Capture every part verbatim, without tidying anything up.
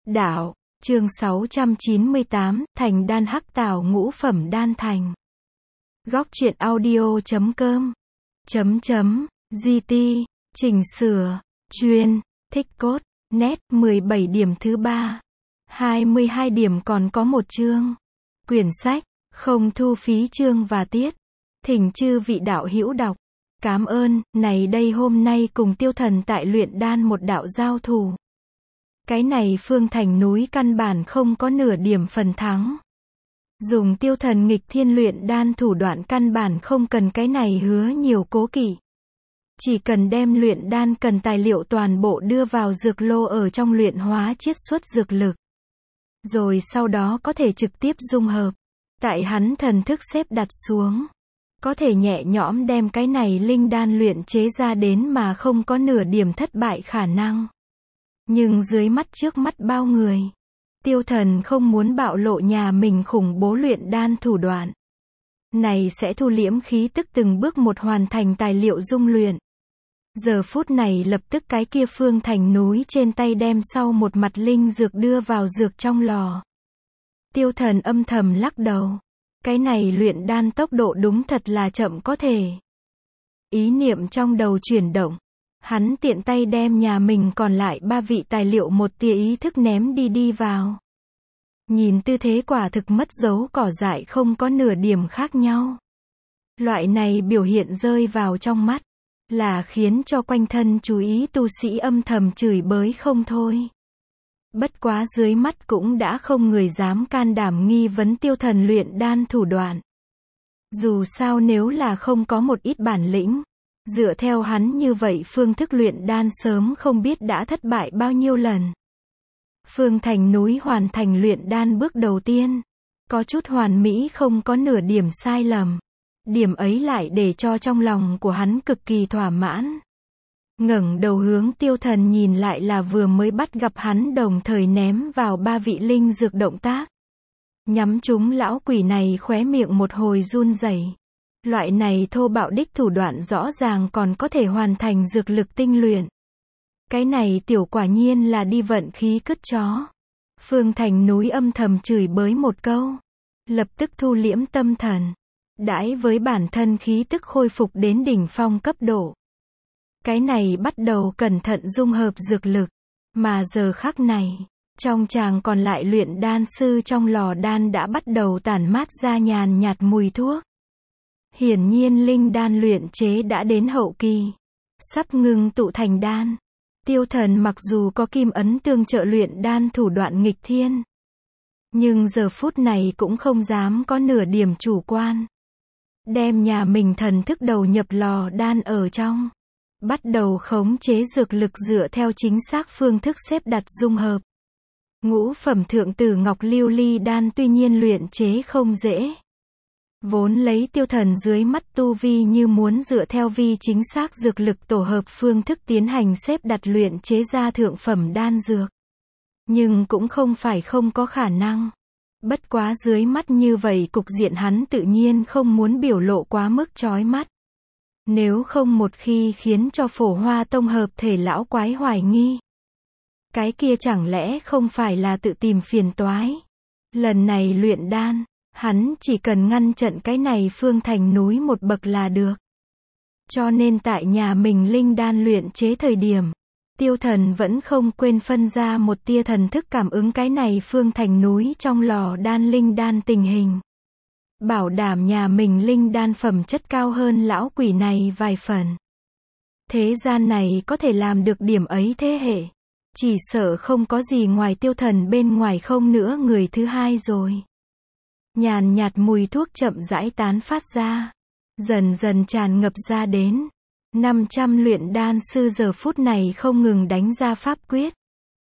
Đạo, chương sáu trăm chín mươi tám, thành đan hắc tảo ngũ phẩm đan thành. Góc truyện audio chấm com. Chấm chấm, giê tê, chỉnh sửa, chuyên, thích cốt, nét, mười bảy điểm thứ ba. hai mươi hai điểm còn có một chương. Quyển sách, không thu phí chương và tiết. Thỉnh chư vị đạo hữu đọc. Cám ơn, này đây hôm nay cùng tiêu thần tại luyện đan một đạo giao thủ. Cái này Phương Thành núi căn bản không có nửa điểm phần thắng. Dùng tiêu thần nghịch thiên luyện đan thủ đoạn căn bản không cần cái này hứa nhiều cố kỵ. Chỉ cần đem luyện đan cần tài liệu toàn bộ đưa vào dược lô ở trong luyện hóa chiết xuất dược lực. Rồi sau đó có thể trực tiếp dung hợp. Tại hắn thần thức xếp đặt xuống. Có thể nhẹ nhõm đem cái này linh đan luyện chế ra đến mà không có nửa điểm thất bại khả năng. Nhưng dưới mắt trước mắt bao người, tiêu thần không muốn bạo lộ nhà mình khủng bố luyện đan thủ đoạn. Này sẽ thu liễm khí tức từng bước một hoàn thành tài liệu dung luyện. Giờ phút này lập tức cái kia Phương Thành núi trên tay đem sau một mặt linh dược đưa vào dược trong lò. Tiêu thần âm thầm lắc đầu. Cái này luyện đan tốc độ đúng thật là chậm có thể. Ý niệm trong đầu chuyển động. Hắn tiện tay đem nhà mình còn lại ba vị tài liệu một tia ý thức ném đi đi vào. Nhìn tư thế quả thực mất dấu cỏ dại không có nửa điểm khác nhau. Loại này biểu hiện rơi vào trong mắt. Là khiến cho quanh thân chú ý tu sĩ âm thầm chửi bới không thôi. Bất quá dưới mắt cũng đã không người dám can đảm nghi vấn tiêu thần luyện đan thủ đoạn. Dù sao nếu là không có một ít bản lĩnh, dựa theo hắn như vậy phương thức luyện đan sớm không biết đã thất bại bao nhiêu lần. Phương Thành núi hoàn thành luyện đan bước đầu tiên. Có chút hoàn mỹ không có nửa điểm sai lầm. Điểm ấy lại để cho trong lòng của hắn cực kỳ thỏa mãn. Ngẩng đầu hướng tiêu thần nhìn lại là vừa mới bắt gặp hắn đồng thời ném vào ba vị linh dược động tác. Nhắm chúng lão quỷ này khóe miệng một hồi run rẩy. Loại này thô bạo đích thủ đoạn rõ ràng còn có thể hoàn thành dược lực tinh luyện. Cái này tiểu quả nhiên là đi vận khí cứt chó. Phương Thành núi âm thầm chửi bới một câu. Lập tức thu liễm tâm thần. Đãi với bản thân khí tức khôi phục đến đỉnh phong cấp độ. Cái này bắt đầu cẩn thận dung hợp dược lực. Mà giờ khắc này, trong chàng còn lại luyện đan sư trong lò đan đã bắt đầu tản mát ra nhàn nhạt mùi thuốc. Hiển nhiên linh đan luyện chế đã đến hậu kỳ. Sắp ngưng tụ thành đan. Tiêu thần mặc dù có kim ấn tương trợ luyện đan thủ đoạn nghịch thiên. Nhưng giờ phút này cũng không dám có nửa điểm chủ quan. Đem nhà mình thần thức đầu nhập lò đan ở trong. Bắt đầu khống chế dược lực dựa theo chính xác phương thức xếp đặt dung hợp. Ngũ phẩm thượng tử ngọc lưu ly đan tuy nhiên luyện chế không dễ. Vốn lấy tiêu thần dưới mắt tu vi như muốn dựa theo vi chính xác dược lực tổ hợp phương thức tiến hành xếp đặt luyện chế ra thượng phẩm đan dược. Nhưng cũng không phải không có khả năng. Bất quá dưới mắt như vậy cục diện hắn tự nhiên không muốn biểu lộ quá mức chói mắt. Nếu không một khi khiến cho Phổ Hoa Tông hợp thể lão quái hoài nghi. Cái kia chẳng lẽ không phải là tự tìm phiền toái. Lần này luyện đan, hắn chỉ cần ngăn chặn cái này Phương Thành núi một bậc là được. Cho nên tại nhà mình linh đan luyện chế thời điểm, tiêu thần vẫn không quên phân ra một tia thần thức cảm ứng cái này Phương Thành núi trong lò đan linh đan tình hình. Bảo đảm nhà mình linh đan phẩm chất cao hơn lão quỷ này vài phần. Thế gian này có thể làm được điểm ấy thế hệ. Chỉ sợ không có gì ngoài tiêu thần bên ngoài không nữa người thứ hai rồi. Nhàn nhạt mùi thuốc chậm rãi tán phát ra. Dần dần tràn ngập ra đến. năm trăm luyện đan sư giờ phút này không ngừng đánh ra pháp quyết.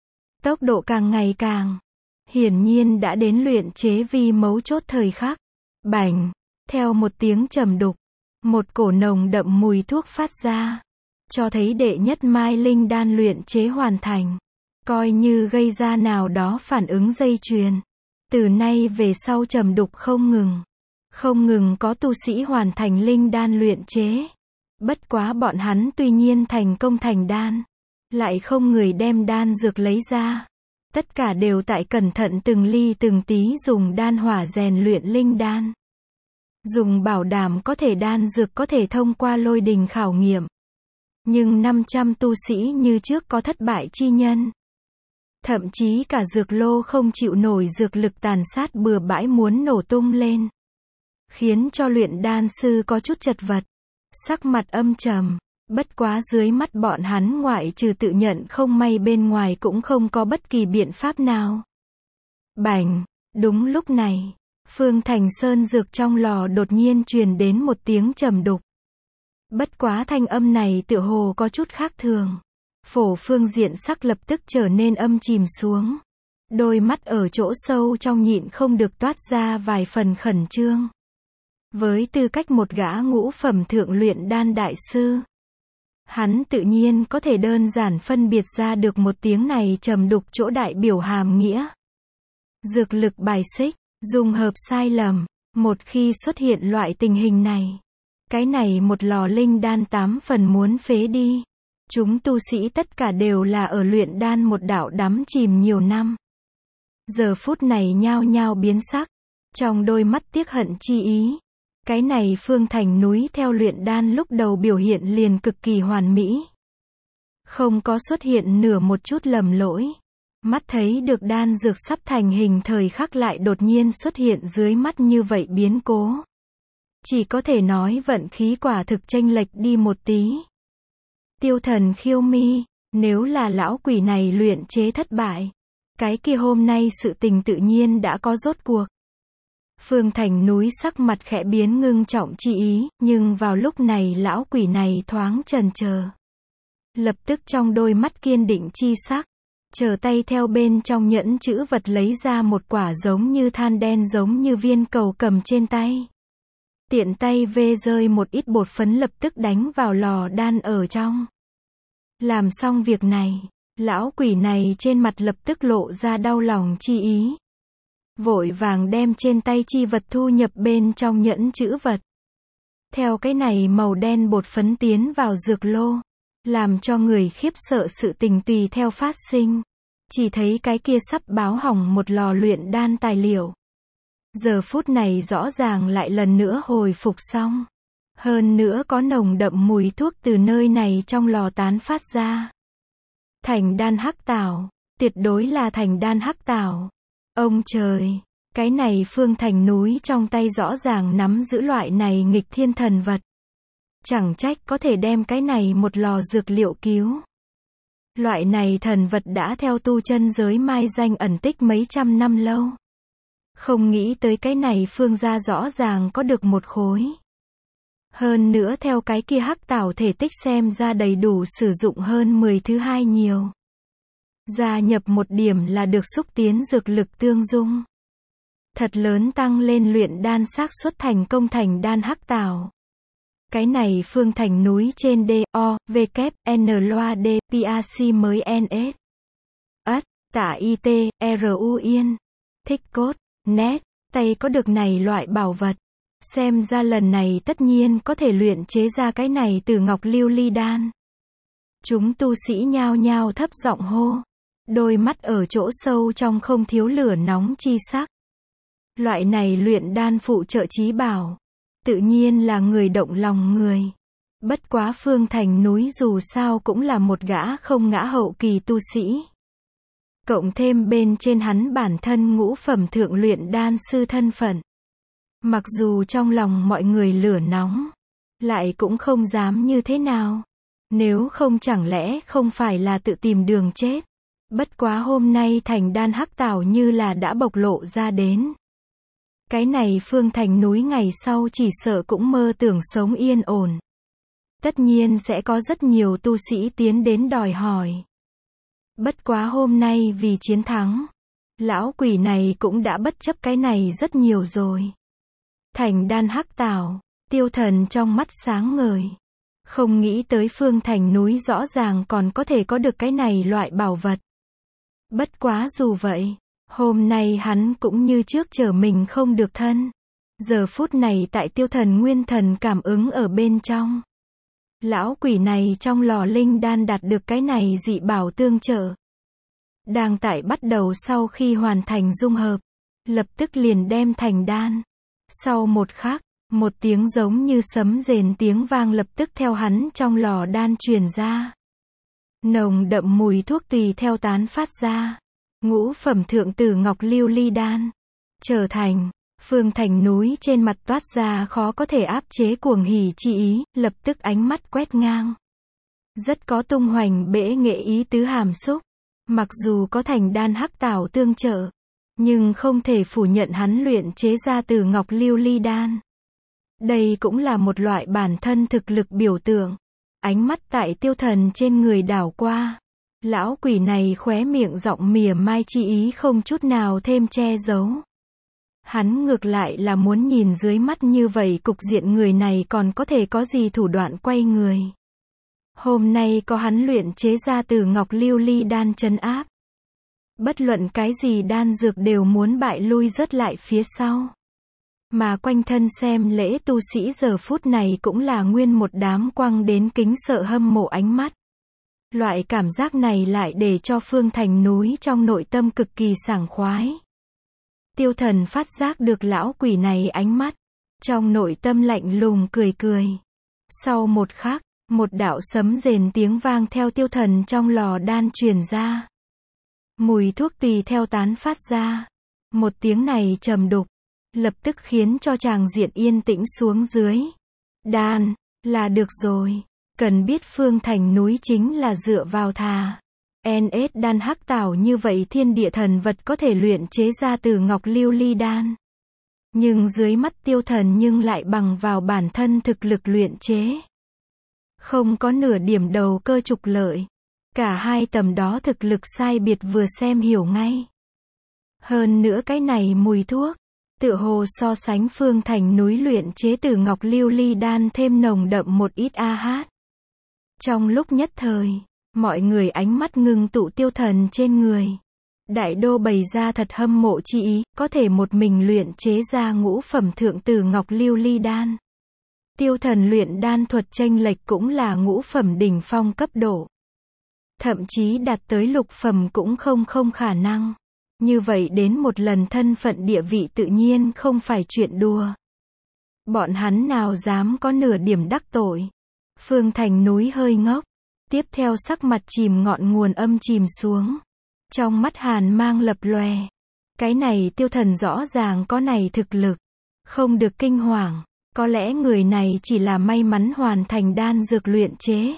Tốc độ càng ngày càng. Hiển nhiên đã đến luyện chế vi mấu chốt thời khắc. Bành, theo một tiếng trầm đục, một cổ nồng đậm mùi thuốc phát ra, cho thấy đệ nhất mai linh đan luyện chế hoàn thành, coi như gây ra nào đó phản ứng dây chuyền. Từ nay về sau trầm đục không ngừng, không ngừng có tu sĩ hoàn thành linh đan luyện chế. Bất quá bọn hắn tuy nhiên thành công thành đan, lại không người đem đan dược lấy ra. Tất cả đều tại cẩn thận từng ly từng tí dùng đan hỏa rèn luyện linh đan. Dùng bảo đảm có thể đan dược có thể thông qua lôi đình khảo nghiệm. Nhưng năm trăm tu sĩ như trước có thất bại chi nhân. Thậm chí cả dược lô không chịu nổi dược lực tàn sát bừa bãi muốn nổ tung lên. Khiến cho luyện đan sư có chút chật vật. Sắc mặt âm trầm. Bất quá dưới mắt bọn hắn ngoại trừ tự nhận không may bên ngoài cũng không có bất kỳ biện pháp nào. Bành! Đúng lúc này, Phương Thành Sơn dược trong lò đột nhiên truyền đến một tiếng trầm đục. Bất quá thanh âm này tựa hồ có chút khác thường. Phổ Phương diện sắc lập tức trở nên âm chìm xuống. Đôi mắt ở chỗ sâu trong nhịn không được toát ra vài phần khẩn trương. Với tư cách một gã ngũ phẩm thượng luyện đan đại sư, hắn tự nhiên có thể đơn giản phân biệt ra được một tiếng này trầm đục chỗ đại biểu hàm nghĩa. Dược lực bài xích, dung hợp sai lầm, một khi xuất hiện loại tình hình này, cái này một lò linh đan tám phần muốn phế đi. Chúng tu sĩ tất cả đều là ở luyện đan một đạo đắm chìm nhiều năm. Giờ phút này nhao nhao biến sắc, trong đôi mắt tiếc hận chi ý. Cái này Phương Thành núi theo luyện đan lúc đầu biểu hiện liền cực kỳ hoàn mỹ. Không có xuất hiện nửa một chút lầm lỗi. Mắt thấy được đan dược sắp thành hình thời khắc lại đột nhiên xuất hiện dưới mắt như vậy biến cố. Chỉ có thể nói vận khí quả thực chênh lệch đi một tí. Tiêu Thần khiêu mi, nếu là lão quỷ này luyện chế thất bại, cái kia hôm nay sự tình tự nhiên đã có rốt cuộc. Phương Thành núi sắc mặt khẽ biến ngưng trọng chi ý, nhưng vào lúc này lão quỷ này thoáng chần chờ. Lập tức trong đôi mắt kiên định chi sắc, chờ tay theo bên trong nhẫn chữ vật lấy ra một quả giống như than đen giống như viên cầu cầm trên tay. Tiện tay vê rơi một ít bột phấn lập tức đánh vào lò đan ở trong. Làm xong việc này, lão quỷ này trên mặt lập tức lộ ra đau lòng chi ý. Vội vàng đem trên tay chi vật thu nhập bên trong nhẫn chữ vật. Theo cái này màu đen bột phấn tiến vào dược lô, làm cho người khiếp sợ sự tình tùy theo phát sinh. Chỉ thấy cái kia sắp báo hỏng một lò luyện đan tài liệu. Giờ phút này rõ ràng lại lần nữa hồi phục xong. Hơn nữa có nồng đậm mùi thuốc từ nơi này trong lò tán phát ra. Thành đan hắc tảo, tuyệt đối là thành đan hắc tảo. Ông trời, cái này Phương Thành núi trong tay rõ ràng nắm giữ loại này nghịch thiên thần vật. Chẳng trách có thể đem cái này một lò dược liệu cứu. Loại này thần vật đã theo tu chân giới mai danh ẩn tích mấy trăm năm lâu. Không nghĩ tới cái này Phương gia rõ ràng có được một khối. Hơn nữa theo cái kia hắc tảo thể tích xem ra đầy đủ sử dụng hơn mười thứ hai nhiều. Gia nhập một điểm là được xúc tiến dược lực tương dung. Thật lớn tăng lên luyện đan xác suất thành công thành đan hắc tảo. Cái này Phương Thành núi trên D, O, V, K, N, loa D, P, A, C mới N, S. Ất, tả I, T, R, U, Yên. Thích cốt, nét, tay có được này loại bảo vật. Xem ra lần này tất nhiên có thể luyện chế ra cái này từ ngọc lưu ly đan. Chúng tu sĩ nhao nhao thấp giọng hô. Đôi mắt ở chỗ sâu trong không thiếu lửa nóng chi sắc. Loại này luyện đan phụ trợ chí bảo. Tự nhiên là người động lòng người. Bất quá Phương Thành núi dù sao cũng là một gã không ngã hậu kỳ tu sĩ. Cộng thêm bên trên hắn bản thân ngũ phẩm thượng luyện đan sư thân phận. Mặc dù trong lòng mọi người lửa nóng, lại cũng không dám như thế nào. Nếu không chẳng lẽ không phải là tự tìm đường chết. Bất quá hôm nay thành đan hắc tảo như là đã bộc lộ ra đến. Cái này Phương Thành núi ngày sau chỉ sợ cũng mơ tưởng sống yên ổn. Tất nhiên sẽ có rất nhiều tu sĩ tiến đến đòi hỏi. Bất quá hôm nay vì chiến thắng, lão quỷ này cũng đã bất chấp cái này rất nhiều rồi. Thành đan hắc tảo, Tiêu Thần trong mắt sáng ngời. Không nghĩ tới Phương Thành núi rõ ràng còn có thể có được cái này loại bảo vật. Bất quá dù vậy, hôm nay hắn cũng như trước trở mình không được thân. Giờ phút này tại Tiêu Thần nguyên thần cảm ứng ở bên trong. Lão quỷ này trong lò linh đan đạt được cái này dị bảo tương trợ. đang tại bắt đầu sau khi hoàn thành dung hợp, lập tức liền đem thành đan. Sau một khắc, một tiếng giống như sấm rền tiếng vang lập tức theo hắn trong lò đan truyền ra. Nồng đậm mùi thuốc tùy theo tán phát ra. Ngũ phẩm thượng tử ngọc lưu ly đan. Trở thành, Phương Thành núi trên mặt toát ra khó có thể áp chế cuồng hỉ chi ý, lập tức ánh mắt quét ngang. Rất có tung hoành bể nghệ ý tứ hàm xúc. Mặc dù có thành đan hắc tảo tương trợ, nhưng không thể phủ nhận hắn luyện chế ra từ ngọc lưu ly đan. Đây cũng là một loại bản thân thực lực biểu tượng. Ánh mắt tại Tiêu Thần trên người đảo qua. Lão quỷ này khóe miệng giọng mỉa mai chi ý không chút nào thêm che giấu. Hắn ngược lại là muốn nhìn dưới mắt như vậy cục diện người này còn có thể có gì thủ đoạn quay người. Hôm nay có hắn luyện chế ra từ ngọc lưu ly đan trấn áp. Bất luận cái gì đan dược đều muốn bại lui rớt lại phía sau. Mà quanh thân xem lễ tu sĩ giờ phút này cũng là nguyên một đám quăng đến kính sợ hâm mộ ánh mắt. Loại cảm giác này lại để cho Phương Thành núi trong nội tâm cực kỳ sảng khoái. Tiêu Thần phát giác được lão quỷ này ánh mắt. Trong nội tâm lạnh lùng cười cười. Sau một khắc, một đạo sấm rền tiếng vang theo Tiêu Thần trong lò đan truyền ra. Mùi thuốc tùy theo tán phát ra. Một tiếng này trầm đục, lập tức khiến cho tràng diện yên tĩnh xuống dưới. Đan, là được rồi. Cần biết Phương Thành núi chính là dựa vào thà en ét đan hắc tảo như vậy thiên địa thần vật có thể luyện chế ra từ ngọc lưu ly đan. Nhưng dưới mắt Tiêu Thần nhưng lại bằng vào bản thân thực lực luyện chế. Không có nửa điểm đầu cơ trục lợi. Cả hai tầm đó thực lực sai biệt vừa xem hiểu ngay. Hơn nữa cái này mùi thuốc, tựa hồ so sánh Phương Thành núi luyện chế từ ngọc lưu ly đan thêm nồng đậm một ít a hát. Trong lúc nhất thời, mọi người ánh mắt ngưng tụ Tiêu Thần trên người. Đại đô bày ra thật hâm mộ chi ý, có thể một mình luyện chế ra ngũ phẩm thượng tử ngọc lưu ly đan. Tiêu Thần luyện đan thuật chênh lệch cũng là ngũ phẩm đỉnh phong cấp độ. Thậm chí đạt tới lục phẩm cũng không không khả năng. Như vậy đến một lần thân phận địa vị tự nhiên không phải chuyện đùa. Bọn hắn nào dám có nửa điểm đắc tội. Phương Thành núi hơi ngốc. Tiếp theo sắc mặt chìm ngọn nguồn âm chìm xuống. Trong mắt hàn mang lập lòe. Cái này Tiêu Thần rõ ràng có này thực lực. Không được kinh hoàng. Có lẽ người này chỉ là may mắn hoàn thành đan dược luyện chế.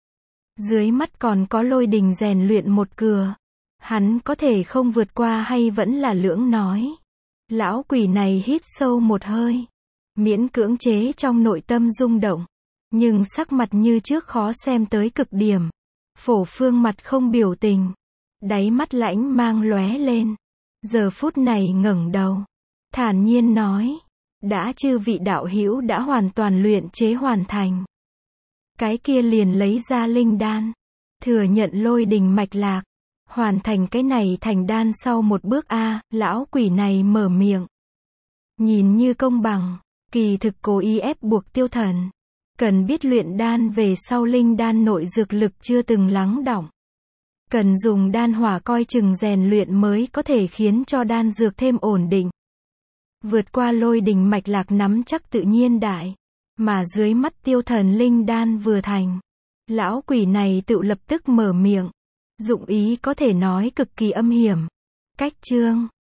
Dưới mắt còn có lôi đình rèn luyện một cửa. Hắn có thể không vượt qua hay vẫn là lưỡng nói. Lão quỷ này hít sâu một hơi. Miễn cưỡng chế trong nội tâm rung động. Nhưng sắc mặt như trước khó xem tới cực điểm. Phổ Phương mặt không biểu tình. Đáy mắt lãnh mang lóe lên. Giờ phút này ngẩng đầu. Thản nhiên nói. Đã chư vị đạo hữu đã hoàn toàn luyện chế hoàn thành. Cái kia liền lấy ra linh đan. Thừa nhận lôi đình mạch lạc. Hoàn thành cái này thành đan sau một bước a, lão quỷ này mở miệng. Nhìn như công bằng, kỳ thực cố ý ép buộc Tiêu Thần. Cần biết luyện đan về sau linh đan nội dược lực chưa từng lắng đọng. Cần dùng đan hỏa coi chừng rèn luyện mới có thể khiến cho đan dược thêm ổn định. Vượt qua lôi đình mạch lạc nắm chắc tự nhiên đại. Mà dưới mắt Tiêu Thần linh đan vừa thành. Lão quỷ này tự lập tức mở miệng. Dụng ý có thể nói cực kỳ âm hiểm. Cách chương